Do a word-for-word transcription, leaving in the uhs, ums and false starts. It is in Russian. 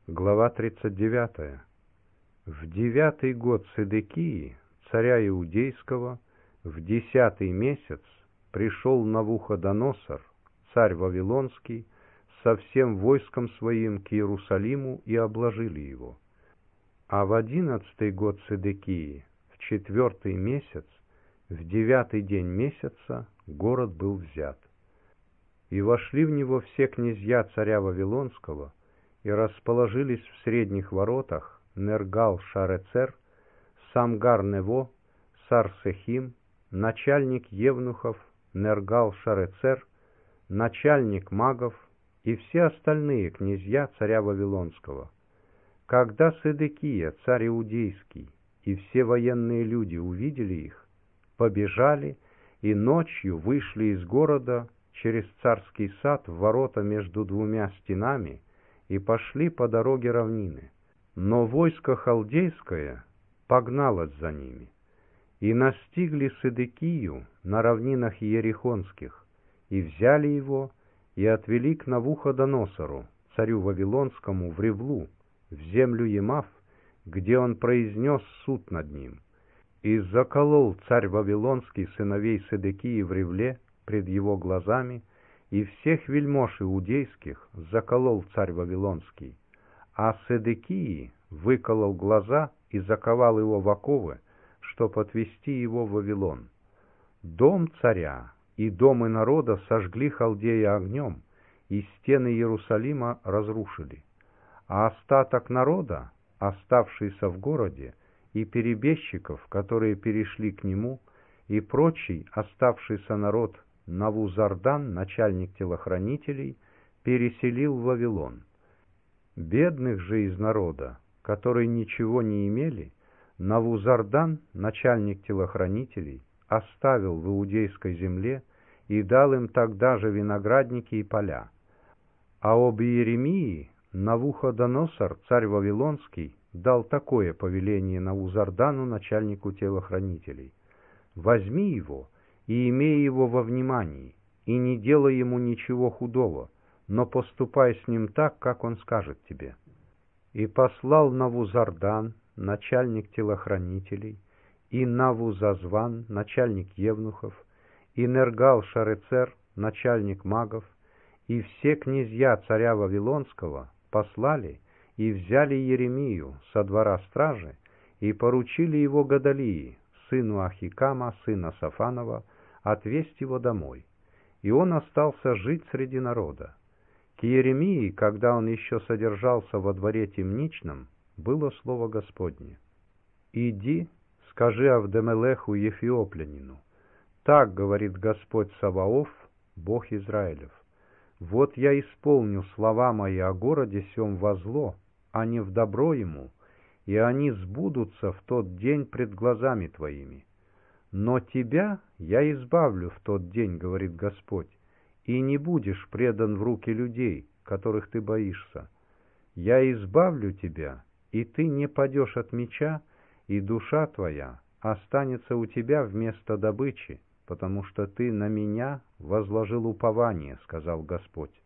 Глава тридцать девятая. В девятый год Седекии, царя Иудейского, в десятый месяц пришел Навуходоносор, царь Вавилонский, со всем войском своим к Иерусалиму и обложили его. А в одиннадцатый год Седекии, в четвертый месяц, в девятый день месяца, город был взят. И вошли в него все князья царя Вавилонского, и расположились в средних воротах Нергал-Шарецер, Самгар-Нево, Сарсехим, начальник евнухов Нергал-Шарецер, начальник магов и все остальные князья царя Вавилонского. Когда Седекия, царь Иудейский, и все военные люди увидели их, побежали и ночью вышли из города через царский сад в ворота между двумя стенами и пошли по дороге равнины. Но войско халдейское погналось за ними, и настигли Седекию на равнинах Иерихонских, и взяли его, и отвели к Навуходоносору, царю Вавилонскому, в Ревлу, в землю Емав, где он произнес суд над ним. И заколол царь Вавилонский сыновей Седекии в Ревле пред его глазами, и всех вельмож иудейских заколол царь Вавилонский, а Седекии выколол глаза и заковал его в оковы, чтоб отвести его в Вавилон. Дом царя и домы народа сожгли халдеи огнем, и стены Иерусалима разрушили. А остаток народа, оставшийся в городе, и перебежчиков, которые перешли к нему, и прочий оставшийся народ, Навузардан, начальник телохранителей, переселил в Вавилон. Бедных же из народа, которые ничего не имели, Навузардан, начальник телохранителей, оставил в иудейской земле и дал им тогда же виноградники и поля. А об Иеремии Навуходоносор, царь Вавилонский, дал такое повеление Навузардану, начальнику телохранителей: «Возьми его и имей его во внимании, и не делай ему ничего худого, но поступай с ним так, как он скажет тебе». И послал Навузардан, начальник телохранителей, и Навузазван, начальник евнухов, и Нергал-Шарецер, начальник магов, и все князья царя Вавилонского послали и взяли Иеремию со двора стражи и поручили его Годалии, сыну Ахикама, сына Сафанова, отвезть его домой. И он остался жить среди народа. К Иеремии, когда он еще содержался во дворе темничном, было слово Господне: «Иди, скажи Авдемелеху Ефиоплянину, так говорит Господь Саваоф, Бог Израилев: вот я исполню слова мои о городе сем во зло, а не в добро ему, и они сбудутся в тот день пред глазами твоими. Но тебя я избавлю в тот день, говорит Господь, и не будешь предан в руки людей, которых ты боишься. Я избавлю тебя, и ты не падешь от меча, и душа твоя останется у тебя вместо добычи, потому что ты на меня возложил упование, сказал Господь».